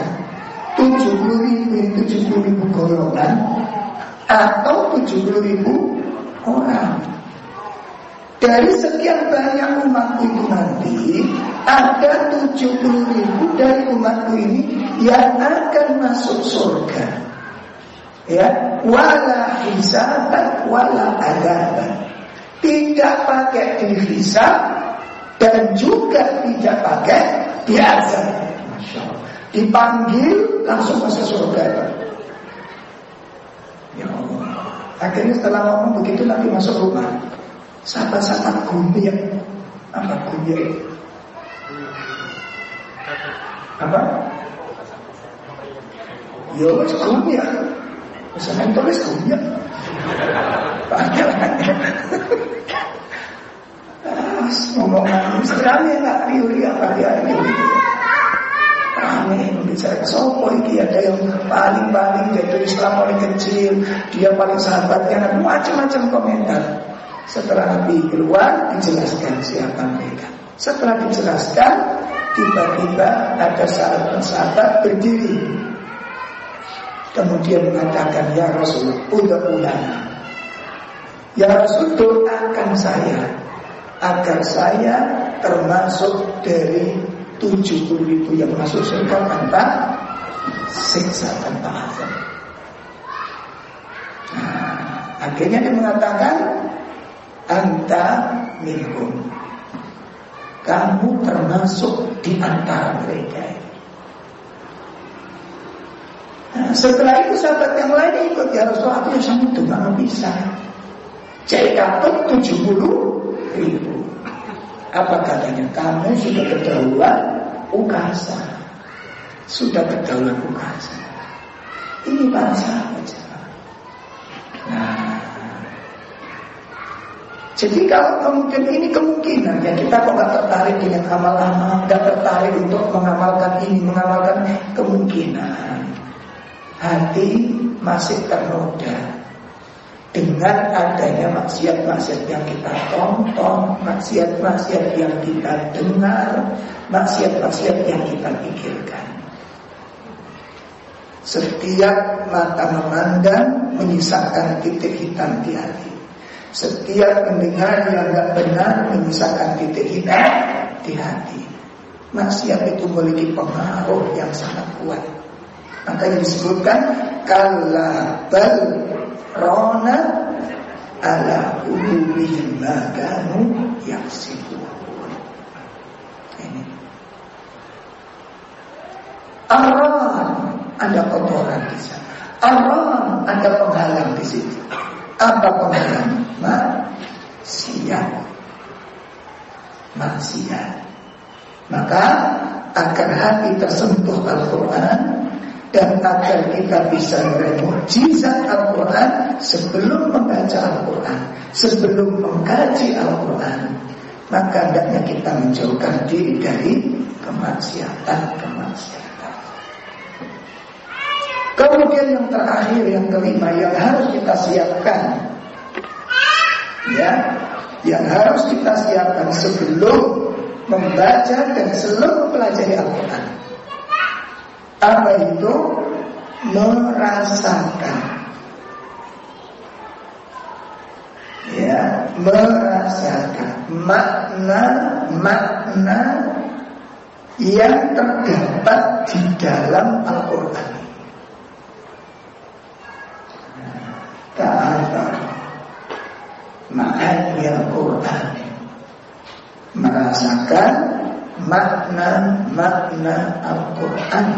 A: 70.000 golongan atau 70.000 orang. Dari sekian banyak umatku itu nanti ada 70.000 dari umatku ini yang akan masuk surga. Ya, wala hisaban wala adaban. Tidak pakai dihisab dan juga tidak pakai diazab. Masya Allah. Dipanggil langsung masuk surga. Ya Allah. Akhirnya setelah ngomong begitu Nabi masuk rumah. Sahabat-sahabat gumir. Apa gumir? Apa? Yo, gumir. Misalnya tulis gumir. Ngomong sekali nggak riuri apa dia riuri. Amin. Bicara sopo iki ada yang paling jatuh Islam paling kecil, dia paling sahabatnya, macam-macam komentar. Setelah Nabi keluar dijelaskan siapa mereka. Setelah dijelaskan, tiba-tiba ada sahabat berdiri. Kemudian mengatakan, ya Rasul, udhulana. Ya Rasul, doakan saya agar saya termasuk dari 70.000 yang masuk surga tanpa siksa, tanpa azab. Akhirnya dia mengatakan, anta minhum. Kamu termasuk di antara mereka. Setelah itu sahabat yang lain ikut, ya Rasulullah, aku yang sama juga nggak bisa. Cek dapat 70.000. Apa katanya? Kamu sudah kedahuluan ukasa. Sudah kedahuluan ukasa. Ini para sahabat. Nah, jadi kalau kemudian ini kemungkinan ya kita kok nggak tertarik dengan amal-amal, nggak tertarik untuk mengamalkan ini, mengamalkan kemungkinan hati masih ternoda dengan adanya maksiat-maksiat yang kita tonton, maksiat-maksiat yang kita dengar, maksiat-maksiat yang kita pikirkan. Setiap mata memandang menyisakan titik hitam di hati. Setiap mendengar yang gak benar menyisakan titik hitam di hati. Maksiat itu memiliki pengaruh yang sangat kuat. Makanya disebutkan kalla bal rona ala qulubihim ma kanu yaksibun. Ini Ar-Ran, ada kotoran di sana. Ar-Ran, ada penghalang di situ. Apa penghalang? Maksiat. Maka agar hati tersentuh Al-Quran dan agar kita bisa meraih mukjizat Al-Quran sebelum membaca Al-Quran, sebelum mengkaji Al-Quran, maka hendaknya kita menjauhkan diri dari kemaksiatan. Kemudian yang terakhir, yang kelima, yang harus kita siapkan, yang harus kita siapkan sebelum membaca dan sebelum mempelajari Al-Quran. Apa itu? Merasakan. Merasakan makna yang terdapat di dalam Al-Quran. Ta'ala ma'ani Al-Quran, merasakan makna Al-Quran.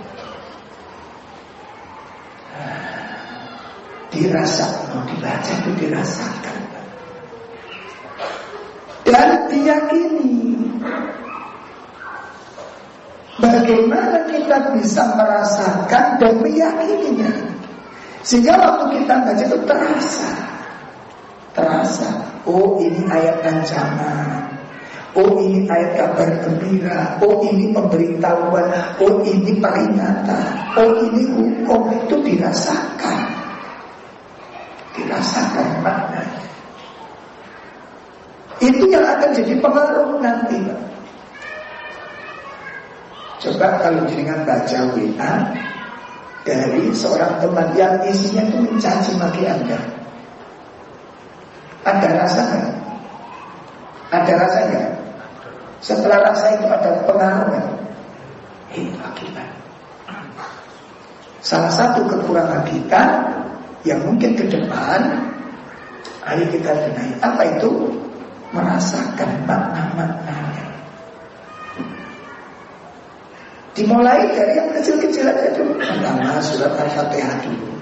A: Dirasakan, dibaca itu dirasakan dan diyakini. Bagaimana kita bisa merasakan dan meyakininya, sehingga waktu kita baca itu terasa. Oh, ini ayat ancaman. Oh, ini ayat kabar gembira. Oh, ini pemberitahuan. Oh, ini peringatan. Oh, ini hukum. Itu dirasakan maknanya. Itu yang akan jadi pengaruh nanti. Coba kalau jenengan baca WA dari seorang teman yang isinya itu mencaci maki Anda, ada rasa nggak? Ada rasa nggak? Setelah rasa itu ada pengaruh nggak? Itu akibat. Salah satu kekurangan kita yang mungkin ke depan hari kita benahi. Apa itu? Merasakan makna-maknanya. Dimulai dari yang kecil-kecil aja dulu. Pertama surat Al-Fatihah dulu.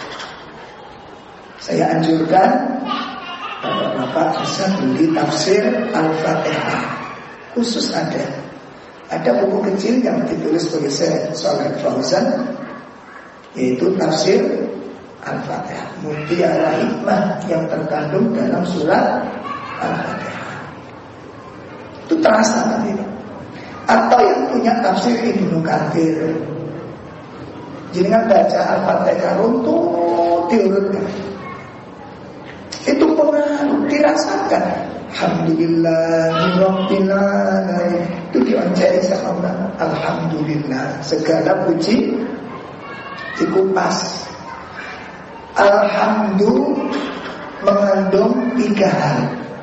A: Saya anjurkan Bapak bisa beli tafsir Al-Fatihah. Khusus ada buku kecil yang ditulis oleh Shalih Fauzan, yaitu tafsir Al-Fatihah, mutiara hikmah yang terkandung dalam surat Al-Fatihah. Itu terasa nanti. Atau yang punya tafsir Ibnu Katsir, jenengan baca Al-Fatihah runtut diurutkan, itu pengaruh dirasakan. Alhamdulillahirabbil alamin, itu dionceng sama Allah. Alhamdulillah, segala puji dikupas. Alhamdulillah mengandung 3 hal.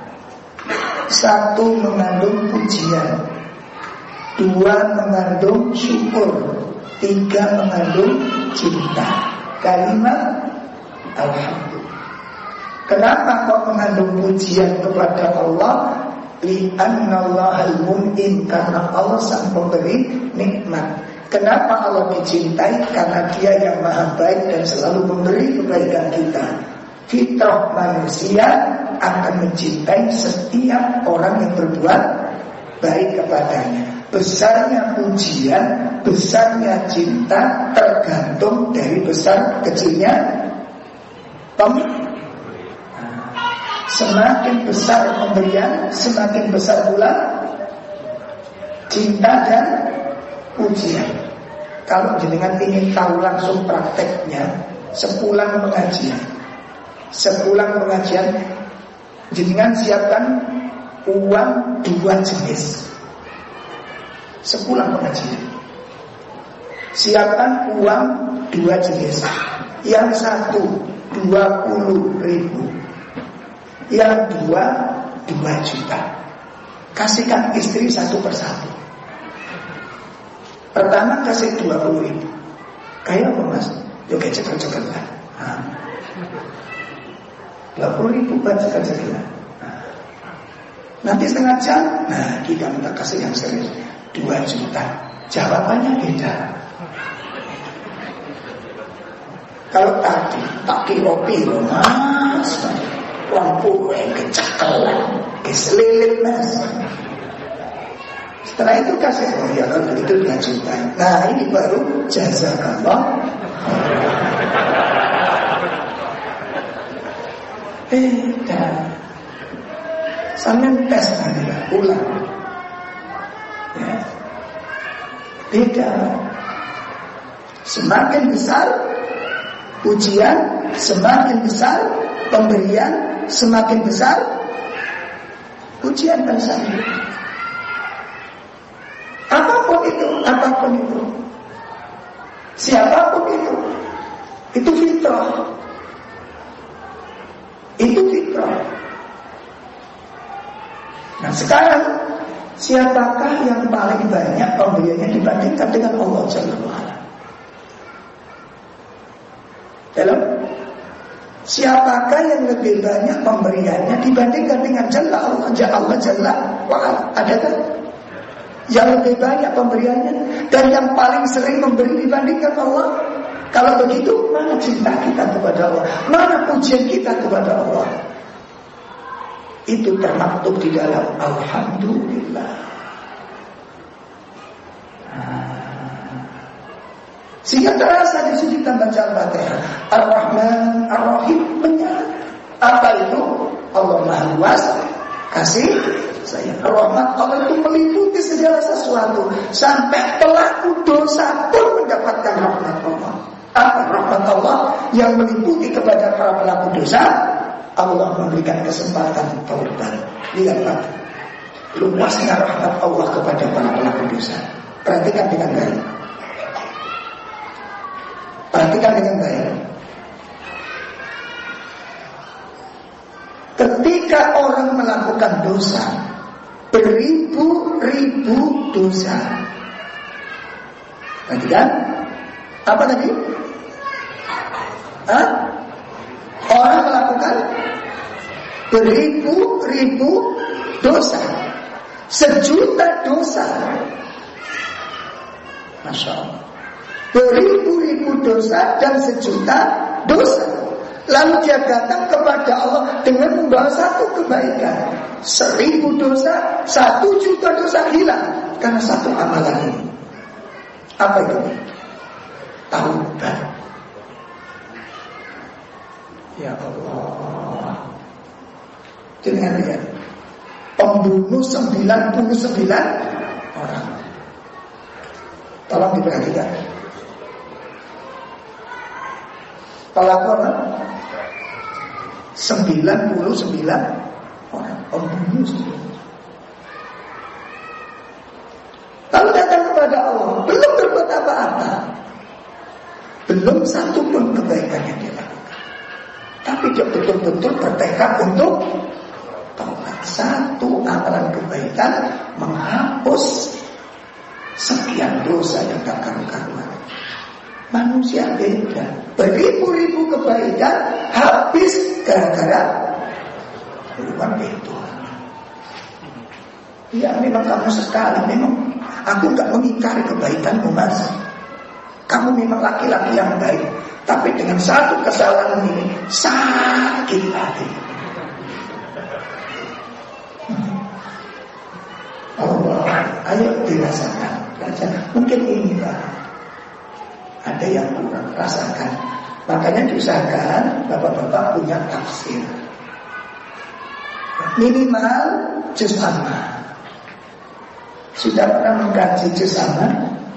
A: 1 mengandung pujian, 2 mengandung syukur, 3 mengandung cinta. Kalimat Alhamdulillah. Kenapa kok mengandung pujian kepada Allah? Li'annallahal mun'im, karena Allah sang pemberi nikmat. Kenapa Allah dicintai? Karena Dia yang maha baik dan selalu memberi kebaikan kita. Fitrah manusia akan mencintai setiap orang yang berbuat baik kepadanya. Besarnya pujian, besarnya cinta tergantung dari besar kecilnya semakin besar pemberian, semakin besar pula cinta dan pujian. Kalau jenengan ingin tahu langsung prakteknya, sepulang pengajian jenengan siapkan uang 2 jenis. Sepulang pengajian siapkan uang dua jenis. Yang satu 20.000, yang dua 2 juta. Kasihkan istri satu persatu. Pertama kasih 20.000. Kayak apa mas? Yuk cekel-cekel lah. 20.000 buat cekel-cekel lah. Nanti setengah jam, nah kita minta kasih yang serius 2 juta. Jawabannya beda. Kalau tadi tak kilo-kilo mas, lampu kecekelan, keselilit mas. Setelah itu kasih, oh ya kalau itu 2 juta. Nah ini baru jazakallah. Beda. Sambil tes adalah ulang ya. Beda. Semakin besar ujian, semakin besar pemberian, semakin besar ujian dan sambut. Apapun itu, siapapun itu fitrah. Itu fitrah. Nah sekarang siapakah yang paling banyak pemberiannya dibandingkan dengan Allah Jalla wa'ala? Dalam siapakah yang lebih banyak pemberiannya dibandingkan dengan Allah Jalla wa'ala? Adakah yang lebih banyak pemberiannya dan yang paling sering memberi dibandingkan Allah? Kalau begitu, mana cinta kita kepada Allah? Mana pujian kita kepada Allah? Itu termaktub di dalam Alhamdulillah. Sehingga terasa di sini kita baca Al-Fatihah, Ar-Rahman, Ar-Rahim, menyala. Apa itu? Allah Maha Luas, kasih sayang. Ar-Rahman, Allah itu meliputi segala sesuatu. Sampai pelaku dosa pun mendapatkan rahmat Allah. Apa rahmat Allah yang meliputi kepada para pelaku dosa? Allah memberikan kesempatan taubat. Lihat Pak, luasnya rahmat Allah kepada para pelaku dosa. Perhatikan dengan baik. Perhatikan dengan baik. Ketika orang melakukan dosa, beribu-ribu dosa. Perhatikan. Apa tadi? Orang melakukan beribu-ribu dosa, 1.000.000 dosa. Masya Allah. Beribu-ribu dosa dan 1.000.000 dosa. Lalu dia datang kepada Allah dengan membawa satu kebaikan. 1.000 dosa, 1.000.000 dosa hilang karena satu amalan ini. Apa itu? Taubat. Ya Allah. Dengan lihat, pembunuh 99 orang. Tolong diperhatikan. Pelaku apa? 99 orang. Pembunuh 99. Lalu datang kepada Allah, belum berbuat apa-apa, belum satu pun kebaikan yang dia lakukan, tapi dia betul-betul bertekad untuk taubat. Satu amalan kebaikan menghapus sekian dosa yang tak karu-karuan. Manusia beda, beribu-ribu kebaikan habis gara-gara berubah itu. Ya memang kamu sekali, memang aku gak mengingkari kebaikanmu mas. Kamu memang laki-laki yang baik, tapi dengan satu kesalahan ini sakit hati. Allah, ayo dirasakan. Mungkin ini Pak, ada yang kurang rasakan. Makanya diusahakan bapak-bapak punya tafsir minimal juz amma. Sudah pernah mengkaji juz amma?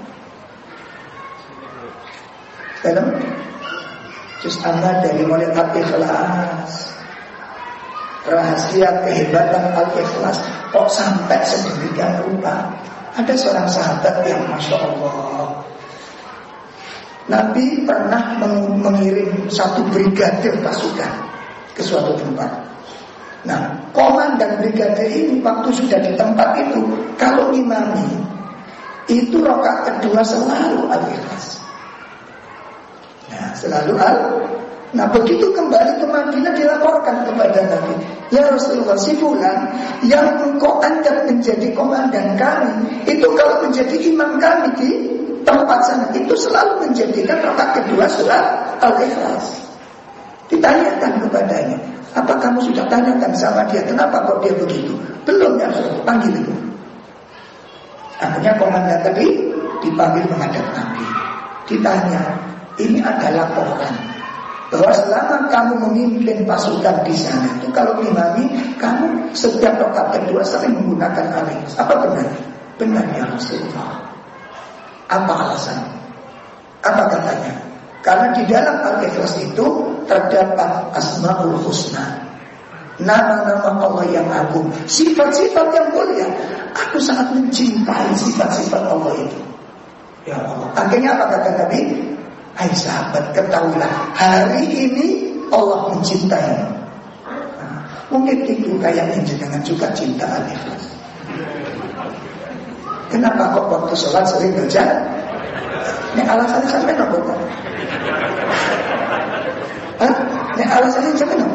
A: Dalam juz amma dari mulai Al-Ikhlas, rahasia kehebatan Al-Ikhlas, kok sampai sedemikian rupa. Ada seorang sahabat yang Masya Allah Nabi pernah mengirim satu brigadir pasukan ke suatu tempat. Nah, komandan brigadir ini waktu sudah di tempat itu, kalau imami itu rakaat kedua selalu Al-Ikhlas. Nah, selalu Nah, begitu kembali ke Madinah dilaporkan kepada Nabi, ya Rasulullah, si fulan yang engkau angkat menjadi komandan kami, itu kalau menjadi imam kami di tempat sana, itu selalu menjadikan rakaat kedua surat Al-Ikhlas. Ditanyakan kepadanya, apa kamu sudah tanyakan sama dia, kenapa kok dia begitu? Belum, ya Rasulullah, panggil itu. Akhirnya komandan tadi dipanggil menghadap Nabi. Ditanya, ini ada laporan bahwa selama kamu memimpin pasukan di sana itu, kalau imami kamu setiap rakaat kedua sering menggunakan Al-Ikhlas. Apa benar? Benar ya Rasulullah. Apa alasan? Apa katanya? Karena di dalam Al-Ikhlas itu terdapat Asmaul Husna, nama-nama Allah yang agung, sifat-sifat yang mulia. Aku sangat mencintai sifat-sifat Allah itu. Ya Allah. Akhirnya apa kata Nabi? Hai sahabat, ketahuilah hari ini Allah mencintai. Nah, mungkin itu kayaknya jenengan juga cinta Al-Ikhlas. Kenapa kok waktu sholat sering baca? Ini alasannya sampai apa kok? Ini alasannya sampai apa?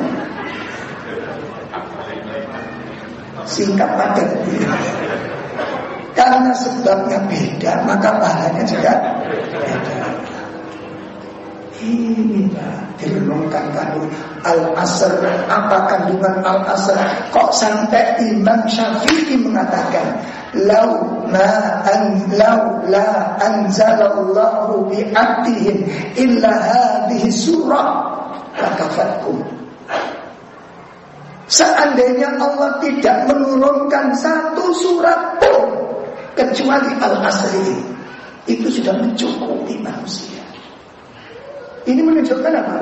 A: Singkat padat. Karena sebabnya beda, maka pahalanya juga beda. Ini direnungkan kandung Al-Asr. Apa kandungan Al-Asr? Kok sampai Imam Syafi'i mengatakan Lau la anzalallahu bi'abdihim illa hadhihi surah lakafatkum. Seandainya Allah tidak menurunkan satu surat pun kecuali Al-Asr ini, itu sudah mencukupi manusia. Ini menunjukkan apa?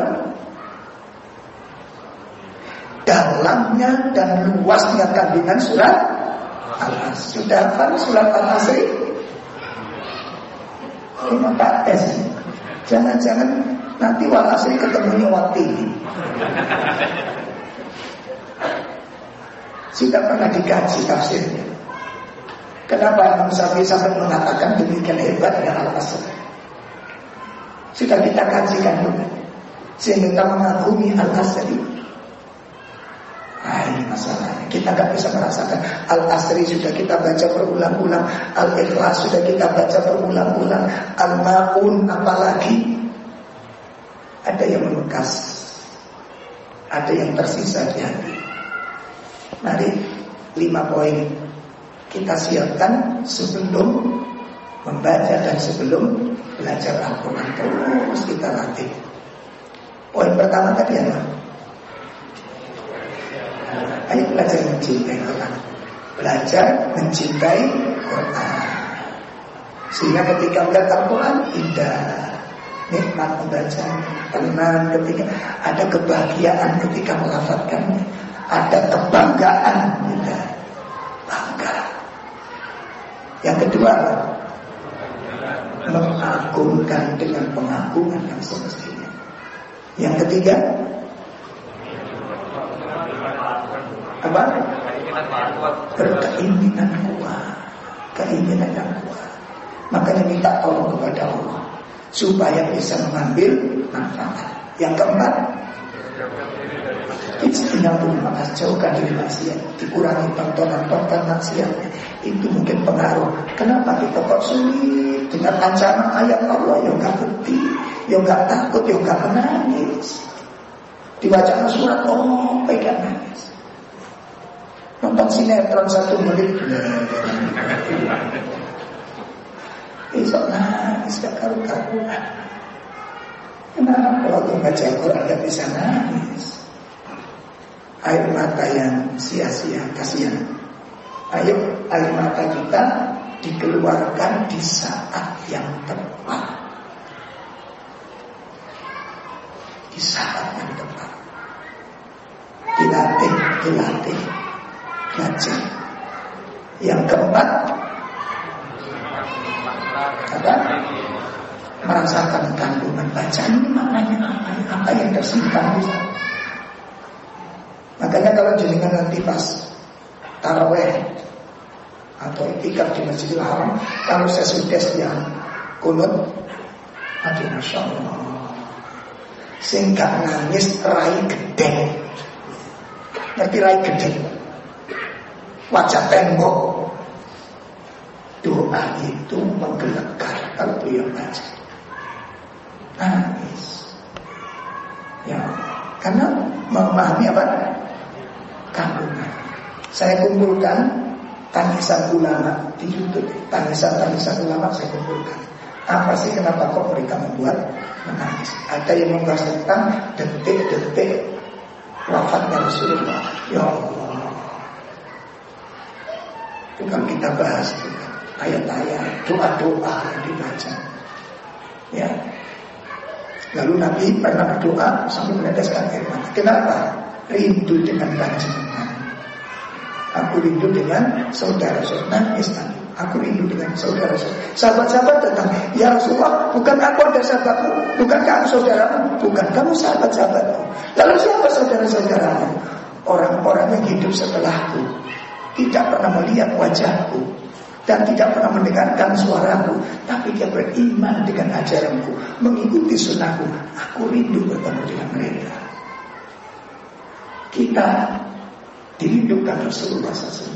A: Dalamnya dan luasnya kandungan surat Al-Asr. Sudah hafal surat Al-Asr? Ini tak tes. Jangan-jangan nanti Wal-Asr ketemunya Wati. Sudah pernah dikaji tafsirnya. Kenapa Imam Syafi'i sampai mengatakan demikian hebatnya Al-Asr? Sudah kita kajikan juga, sehingga kita mengagumi Al-Asri. Ini masalahnya. Kita gak bisa merasakan Al-Asri sudah kita baca berulang-ulang, Al-Ikhlas sudah kita baca berulang-ulang, Al-Ma'un apalagi. Ada yang membekas, ada yang tersisa di hati. Mari 5 poin kita siapkan sebelum membaca dan sebelum belajar Al-Quran. Terus kita latih. Poin pertama tadi apa? Ayo belajar mencintai Quran. Belajar mencintai Quran. Sehingga ketika melihat Al-Quran indah, nikmat membaca, tenang ketika ada kebahagiaan ketika melafadzkannya, ada kebanggaan, indah, bangga. Yang kedua apa? Mengagungkan dengan pengagungan yang semestinya. Yang ketiga apa? Berkeinginan kuat. Keinginan yang kuat. Makanya minta tolong kepada Allah supaya bisa mengambil manfaat. Yang keempat, ijtinabul ma'as, jauhkan diri maksiat, dikurangi tontonan maksiat. Itu mungkin pengaruh. Kenapa kita kok sulit dengan ancaman ayat Allah? Ya gak ngerti, ya gak takut, ya gak menangis. Dibaca surat pegang nangis. Nonton sinetron 1 menit besok nangis gak karu-karuan. Kenapa waktu baca Al-Quran gak bisa nangis? Air mata yang sia-sia, kasihan. Ayo air mata kita dikeluarkan di saat yang tepat. Di saat yang tepat. Dilatih, belajar. Yang keempat apa? Merasakan kandungan bacaan ini maknanya apa yang tersimpan di sana. Makanya kalau jenengan nanti pas taraweh atau iktikaf di Masjidil Haram, kalau sesudah yang kunut, aduh Masya Allah, sing gak nangis rai gede. Ngerti rai gede? Wajah tembok. Doa itu menggelegar kalau beliau baca. Nangis. Ya, karena memahami apa? Kandungan. Saya kumpulkan tangisan ulama di YouTube. Tangisan ulama saya kumpulkan. Apa sih kenapa kok mereka membuat menangis? Ada yang membahas tentang detik-detik wafatnya Rasulullah. Ya Allah. Itu kalau kita bahas ayat-ayat, doa-doa yang dibaca. Ya. Lalu Nabi pernah berdoa sambil meneteskan air mata. Kenapa? Rindu dengan panjenengan. Aku rindu dengan saudara-saudara. Nangis Nabi. Aku rindu dengan saudara-saudara. Sahabat-sahabat datang, ya Rasulullah, bukan aku ada sahabatmu, bukan kamu saudaramu, bukan kamu sahabat-sahabatmu. Lalu siapa saudara-saudaramu? Orang-orang yang hidup setelahku, tidak pernah melihat wajahku dan tidak pernah mendengarkan suaraku, tapi dia beriman dengan ajaranku, mengikuti sunnahku. Aku rindu bertemu dengan mereka. Kita dirindukan Rasulullah SAW.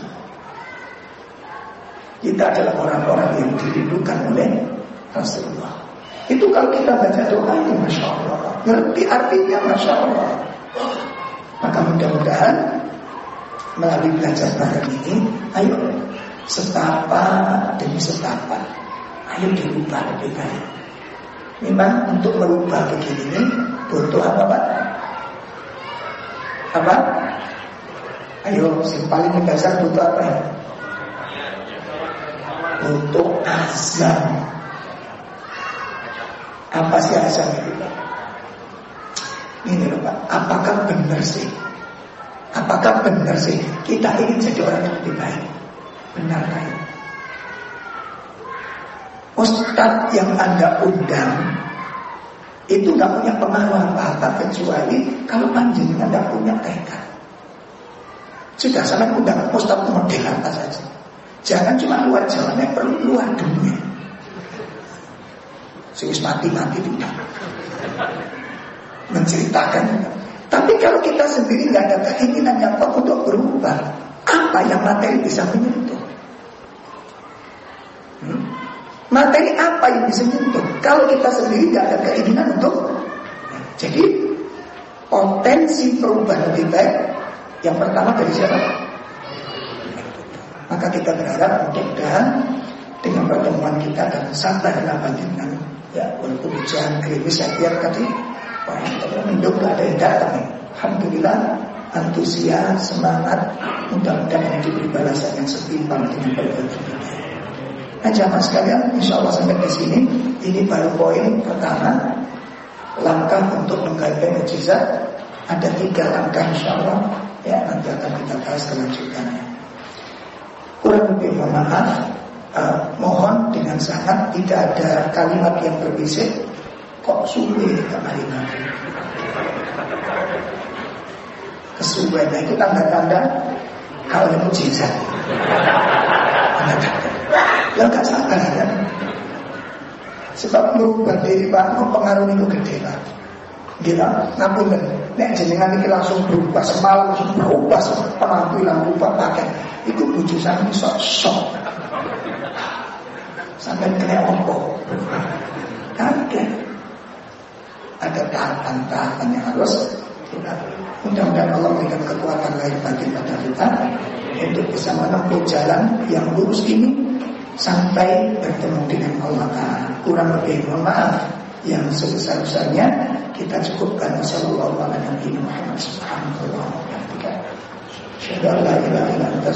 A: Kita adalah orang-orang yang dirindukan oleh Rasulullah. Itu kalau kita baca doa ini, Masya Allah, ngerti artinya, Masya Allah. Maka mudah-mudahan melalui belajar bareng ini, ayo setapak demi setapak, ayo dirubah lebih baik. Memang untuk merubah begini ini butuh apa Pak? Apa? Ayo, yang paling mendasar butuh apa ya? Butuh azam. Apa sih azam itu Pak? Ini loh Pak, apakah benar sih? Apakah benar sih kita ingin jadi orang yang lebih baik? Benar kan? Ustadz yang Anda undang itu gak punya pengaruh apa-apa kecuali kalau panjenengan gak punya tekad. Sudah sampai undang Ustadz model apa saja. Jangan cuma luar Jawa, perlu luar dunia. Sehingga mati-mati tidak menceritakan. Tapi kalau kita sendiri gak ada keinginan yang kuat untuk berubah, apa yang materi bisa menyentuh? Materi apa yang bisa menyentuh? Kalau kita sendiri gak ada keinginan untuk, jadi potensi perubahan lebih baik yang pertama dari siapa? Maka kita berharap mudah-mudahan dengan pertemuan kita dan sabarlah dengan ya walaupun hujan gerimis ya biar tadi mendung gak ada yang datang. Alhamdulillah antusias, semangat, mudah-mudahan diberi balasan yang setimpal dengan perbuatan kita. Nah jamaah sekalian, insya Allah sampai di sini ini baru poin pertama, langkah untuk menggapai mukjizat. Ada 3 langkah insya Allah, ya nanti akan kita bahas kelanjutannya. Kurang lebih mohon maaf, mohon dengan sangat tidak ada kalimat yang berbisik. Kok suwe kemarin nanti kesuwen, itu tanda-tanda kalau ada mukjizat. Ya gak sabar kan? Sebab merubah diri Pak, mempengaruhi itu gede Pak. Gila, ngapunten. Nek jenengan iki langsung berubah semalam, langsung berubah penampilan berubah pakai. Iku bojo sampe sok-sok. Sampai kena opo. Kaget. Ada tahapan-tahapan yang harus kita. Mudah-mudahan Allah memberikan kekuatan lahir batin pada kita untuk bisa menempuh jalan yang lurus ini sampai bertemu dengan Allah. Kurang lebih mohon maaf yang sebesar-besarnya kita cukupkan. Sallallahu alaihi Muhammad subhanahu wa ta'ala.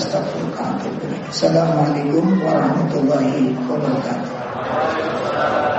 A: Assalamualaikum warahmatullahi wabarakatuh.